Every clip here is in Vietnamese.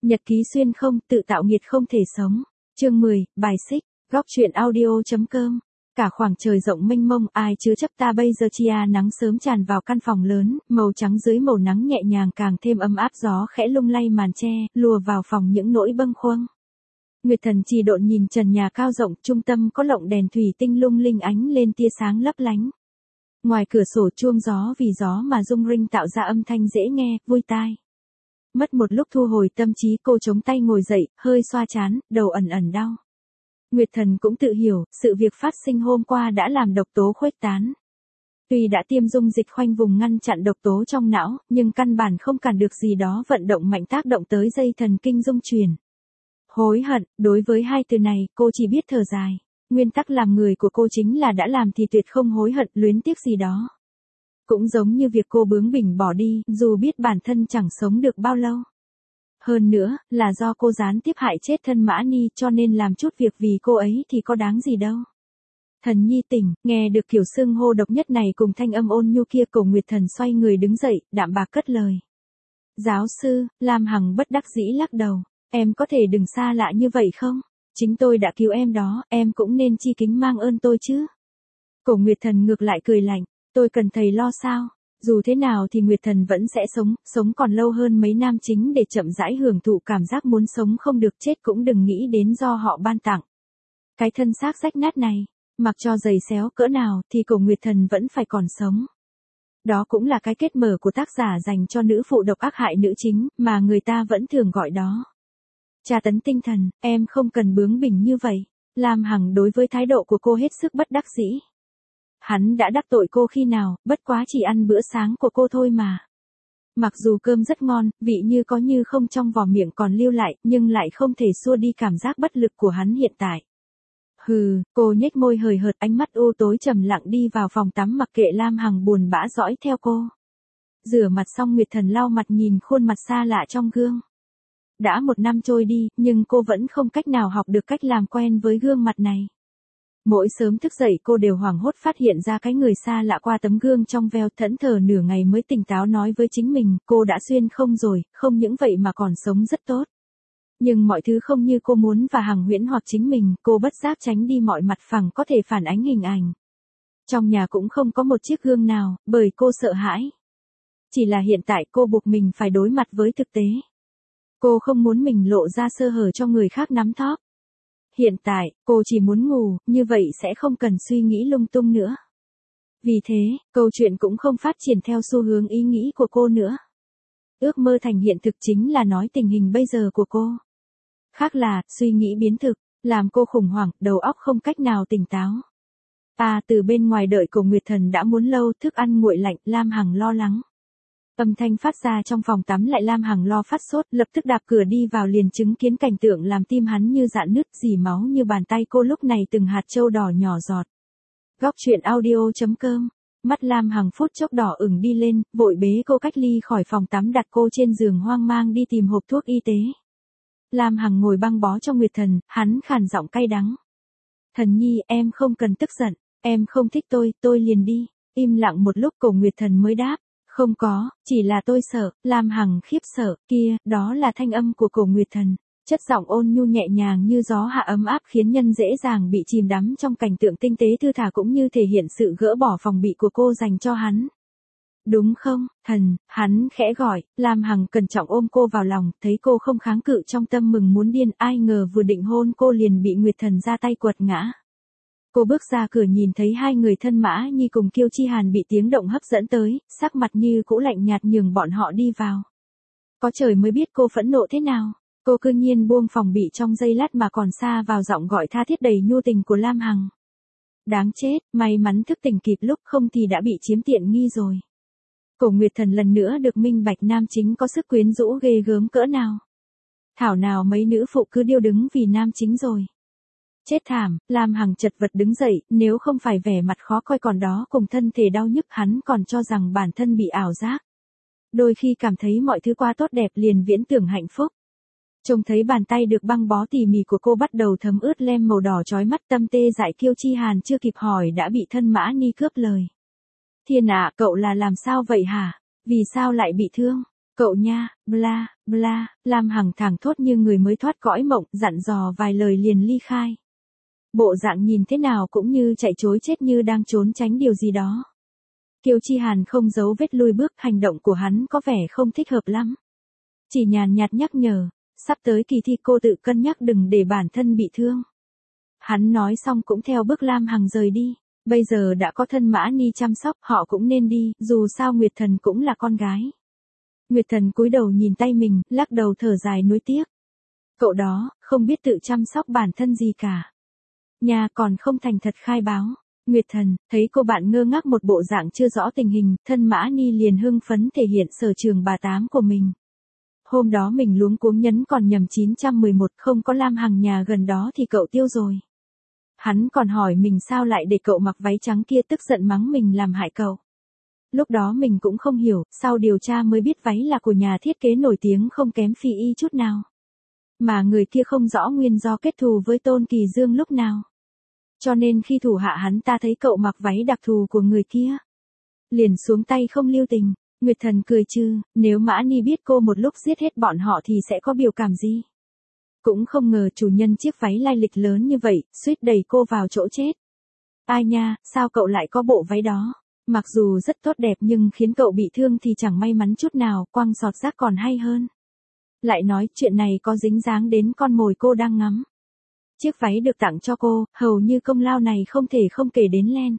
Nhật ký xuyên không, tự tạo nghiệt không thể sống. Chương 10, bài xích, góc truyện audio.com. Cả khoảng trời rộng mênh mông, ai chứa chấp ta bây giờ chia nắng sớm tràn vào căn phòng lớn, màu trắng dưới màu nắng nhẹ nhàng càng thêm ấm áp, gió khẽ lung lay màn che, lùa vào phòng những nỗi bâng khuâng. Nguyệt Thần trì độn nhìn trần nhà cao rộng, trung tâm có lộng đèn thủy tinh lung linh ánh lên tia sáng lấp lánh. Ngoài cửa sổ chuông gió vì gió mà rung rinh tạo ra âm thanh dễ nghe, vui tai. Mất một lúc thu hồi tâm trí, cô chống tay ngồi dậy, hơi xoa trán, đầu ẩn ẩn đau. Nguyệt Thần cũng tự hiểu, sự việc phát sinh hôm qua đã làm độc tố khuếch tán. Tuy đã tiêm dung dịch khoanh vùng ngăn chặn độc tố trong não, nhưng căn bản không cản được gì đó vận động mạnh tác động tới dây thần kinh dung truyền. Hối hận, đối với hai từ này, cô chỉ biết thở dài. Nguyên tắc làm người của cô chính là đã làm thì tuyệt không hối hận, luyến tiếc gì đó. Cũng giống như việc cô bướng bỉnh bỏ đi, dù biết bản thân chẳng sống được bao lâu. Hơn nữa, là do cô gián tiếp hại chết thân Mã Ni cho nên làm chút việc vì cô ấy thì có đáng gì đâu. Thần nhi tỉnh, nghe được kiểu xưng hô độc nhất này cùng thanh âm ôn nhu kia, Cổ Nguyệt Thần xoay người đứng dậy, đạm bạc cất lời. Giáo sư, Lam Hằng bất đắc dĩ lắc đầu, em có thể đừng xa lạ như vậy không? Chính tôi đã cứu em đó, em cũng nên chi kính mang ơn tôi chứ. Cổ Nguyệt Thần ngược lại cười lạnh, tôi cần thầy lo sao? Dù thế nào thì Nguyệt Thần vẫn sẽ sống còn lâu hơn mấy nam chính để chậm rãi hưởng thụ cảm giác muốn sống không được, chết cũng đừng nghĩ đến do họ ban tặng. Cái thân xác rách nát này, mặc cho giày xéo cỡ nào thì Cổ Nguyệt Thần vẫn phải còn sống. Đó cũng là cái kết mở của tác giả dành cho nữ phụ độc ác hại nữ chính, mà người ta vẫn thường gọi đó tra tấn tinh thần. Em không cần bướng bỉnh như vậy. Lam Hằng đối với thái độ của cô hết sức bất đắc dĩ. Hắn đã đắc tội cô khi nào, bất quá chỉ ăn bữa sáng của cô thôi mà. Mặc dù cơm rất ngon, vị như có như không trong vỏ miệng còn lưu lại, nhưng lại không thể xua đi cảm giác bất lực của hắn hiện tại. Hừ, cô nhếch môi hời hợt, ánh mắt u tối trầm lặng đi vào phòng tắm mặc kệ Lam Hằng buồn bã dõi theo cô. Rửa mặt xong Nguyệt Thần lau mặt nhìn khuôn mặt xa lạ trong gương. Đã 1 năm trôi đi, nhưng cô vẫn không cách nào học được cách làm quen với gương mặt này. Mỗi sớm thức dậy cô đều hoảng hốt phát hiện ra cái người xa lạ qua tấm gương trong veo, thẫn thờ nửa ngày mới tỉnh táo nói với chính mình, cô đã xuyên không rồi, không những vậy mà còn sống rất tốt. Nhưng mọi thứ không như cô muốn và Hằng huyễn hoặc chính mình, cô bất giác tránh đi mọi mặt phẳng có thể phản ánh hình ảnh. Trong nhà cũng không có một chiếc gương nào, bởi cô sợ hãi. Chỉ là hiện tại cô buộc mình phải đối mặt với thực tế. Cô không muốn mình lộ ra sơ hở cho người khác nắm thóp. Hiện tại, cô chỉ muốn ngủ, như vậy sẽ không cần suy nghĩ lung tung nữa. Vì thế, câu chuyện cũng không phát triển theo xu hướng ý nghĩ của cô nữa. Ước mơ thành hiện thực chính là nói tình hình bây giờ của cô. Khác là, suy nghĩ biến thực, làm cô khủng hoảng, đầu óc không cách nào tỉnh táo. Từ bên ngoài đợi Cổ Nguyệt Thần đã muốn lâu, thức ăn nguội lạnh, Lam Hằng lo lắng. Âm thanh phát ra trong phòng tắm lại Lam Hằng lo phát sốt, lập tức đạp cửa đi vào liền chứng kiến cảnh tượng làm tim hắn như rạn nứt, dì máu như bàn tay cô lúc này từng hạt châu đỏ nhỏ giọt. Góc truyện audio.com. Mắt Lam Hằng phút chốc đỏ ửng đi lên, vội bế cô cách ly khỏi phòng tắm đặt cô trên giường hoang mang đi tìm hộp thuốc y tế. Lam Hằng ngồi băng bó cho Nguyệt Thần, hắn khàn giọng cay đắng. Thần nhi, em không cần tức giận, em không thích tôi liền đi. Im lặng một lúc Cổ Nguyệt Thần mới đáp. Không có, chỉ là tôi sợ. Lam Hằng khiếp sợ, kia, đó là thanh âm của Cổ Nguyệt Thần. Chất giọng ôn nhu nhẹ nhàng như gió hạ ấm áp khiến nhân dễ dàng bị chìm đắm trong cảnh tượng tinh tế thư thả cũng như thể hiện sự gỡ bỏ phòng bị của cô dành cho hắn. Đúng không, Thần, hắn khẽ gọi, Lam Hằng cẩn trọng ôm cô vào lòng, thấy cô không kháng cự trong tâm mừng muốn điên, ai ngờ vừa định hôn cô liền bị Nguyệt Thần ra tay quật ngã. Cô bước ra cửa nhìn thấy hai người thân Mã Nhi cùng Kiêu Chi Hàn bị tiếng động hấp dẫn tới, sắc mặt như cũ lạnh nhạt nhường bọn họ đi vào. Có trời mới biết cô phẫn nộ thế nào, cô cư nhiên buông phòng bị trong giây lát mà còn xa vào giọng gọi tha thiết đầy nhu tình của Lam Hằng. Đáng chết, may mắn thức tỉnh kịp lúc không thì đã bị chiếm tiện nghi rồi. Cổ Nguyệt Thần lần nữa được minh bạch nam chính có sức quyến rũ ghê gớm cỡ nào. Thảo nào mấy nữ phụ cứ điêu đứng vì nam chính rồi. Chết thảm, Lam Hằng chật vật đứng dậy, nếu không phải vẻ mặt khó coi còn đó cùng thân thể đau nhức hắn còn cho rằng bản thân bị ảo giác. Đôi khi cảm thấy mọi thứ quá tốt đẹp liền viễn tưởng hạnh phúc. Trông thấy bàn tay được băng bó tỉ mỉ của cô bắt đầu thấm ướt lem màu đỏ chói mắt, tâm tê dại. Kiêu Chi Hàn chưa kịp hỏi đã bị thân Mã Ni cướp lời. Thiên ạ, cậu là làm sao vậy hả? Vì sao lại bị thương? Cậu nha, bla, bla, Lam Hằng thảng thốt như người mới thoát cõi mộng, dặn dò vài lời liền ly khai. Bộ dạng nhìn thế nào cũng như chạy trối chết, như đang trốn tránh điều gì đó. Kiều Chi Hàn không giấu vết lùi bước, hành động của hắn có vẻ không thích hợp lắm. Chỉ nhàn nhạt nhắc nhở, sắp tới kỳ thi cô tự cân nhắc đừng để bản thân bị thương. Hắn nói xong cũng theo bước Lam Hằng rời đi. Bây giờ đã có thân Mã Ni chăm sóc, họ cũng nên đi, dù sao Nguyệt Thần cũng là con gái. Nguyệt Thần cúi đầu nhìn tay mình, lắc đầu thở dài nuối tiếc. Cậu đó, không biết tự chăm sóc bản thân gì cả. Nhà còn không thành thật khai báo. Nguyệt Thần, thấy cô bạn ngơ ngác một bộ dạng chưa rõ tình hình, thân Mã Ni liền hưng phấn thể hiện sở trường bà tám của mình. Hôm đó mình luống cuống nhấn còn nhầm 911, không có Lam Hằng nhà gần đó thì cậu tiêu rồi. Hắn còn hỏi mình sao lại để cậu mặc váy trắng kia, tức giận mắng mình làm hại cậu. Lúc đó mình cũng không hiểu, sau điều tra mới biết váy là của nhà thiết kế nổi tiếng không kém Phi Y chút nào. Mà người kia không rõ nguyên do kết thù với Tôn Kỳ Dương lúc nào. Cho nên khi thủ hạ hắn ta thấy cậu mặc váy đặc thù của người kia, liền xuống tay không lưu tình. Nguyệt Thần cười trừ, nếu Mã Ni biết cô một lúc giết hết bọn họ thì sẽ có biểu cảm gì. Cũng không ngờ chủ nhân chiếc váy lai lịch lớn như vậy, suýt đẩy cô vào chỗ chết. Ai nha, sao cậu lại có bộ váy đó? Mặc dù rất tốt đẹp nhưng khiến cậu bị thương thì chẳng may mắn chút nào, quăng sọt rác còn hay hơn. Lại nói chuyện này có dính dáng đến con mồi cô đang ngắm. Chiếc váy được tặng cho cô, hầu như công lao này không thể không kể đến Len.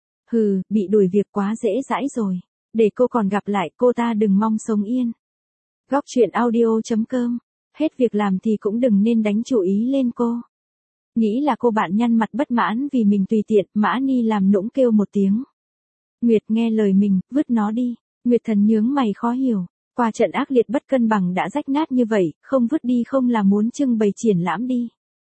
Hừ, bị đuổi việc quá dễ dãi rồi. Để cô còn gặp lại, cô ta đừng mong sống yên. Góc truyện audio.com. Hết việc làm thì cũng đừng nên đánh chú ý lên cô. Nghĩ là cô bạn nhăn mặt bất mãn vì mình tùy tiện, Mã Ni làm nũng kêu một tiếng. Nguyệt nghe lời mình, vứt nó đi. Nguyệt Thần nhướng mày khó hiểu. Qua trận ác liệt bất cân bằng đã rách nát như vậy, không vứt đi không là muốn trưng bày triển lãm đi.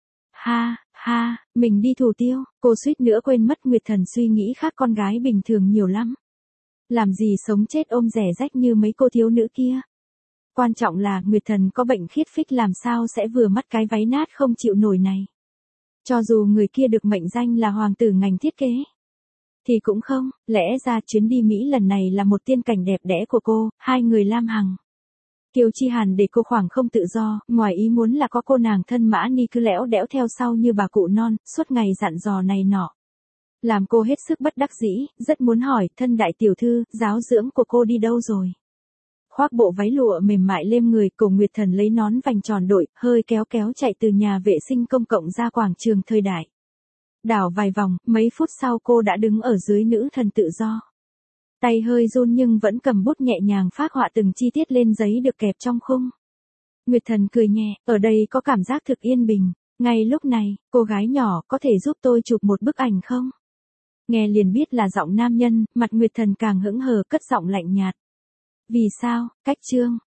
Ha, ha, mình đi thủ tiêu. Cô suýt nữa quên mất Nguyệt Thần suy nghĩ khác con gái bình thường nhiều lắm. Làm gì sống chết ôm rẻ rách như mấy cô thiếu nữ kia. Quan trọng là Nguyệt Thần có bệnh khiết phích, làm sao sẽ vừa mắt cái váy nát không chịu nổi này. Cho dù người kia được mệnh danh là hoàng tử ngành thiết kế, thì cũng không, lẽ ra chuyến đi Mỹ lần này là một tiên cảnh đẹp đẽ của cô, hai người Lam Hằng. Kiều Chi Hàn để cô khoảng không tự do, ngoài ý muốn là có cô nàng thân Mã Ni cứ lẽo đẽo theo sau như bà cụ non, suốt ngày dặn dò này nọ. Làm cô hết sức bất đắc dĩ, rất muốn hỏi, thân đại tiểu thư, giáo dưỡng của cô đi đâu rồi? Khoác bộ váy lụa mềm mại lêm người, Cổ Nguyệt Thần lấy nón vành tròn đội, hơi kéo kéo chạy từ nhà vệ sinh công cộng ra quảng trường thời đại. Đảo vài vòng, mấy phút sau cô đã đứng ở dưới nữ thần tự do. Tay hơi run nhưng vẫn cầm bút nhẹ nhàng phác họa từng chi tiết lên giấy được kẹp trong khung. Nguyệt Thần cười nhẹ, ở đây có cảm giác thực yên bình. Ngay lúc này, cô gái nhỏ, có thể giúp tôi chụp một bức ảnh không? Nghe liền biết là giọng nam nhân, mặt Nguyệt Thần càng hững hờ, cất giọng lạnh nhạt. Vì sao? Cách chương.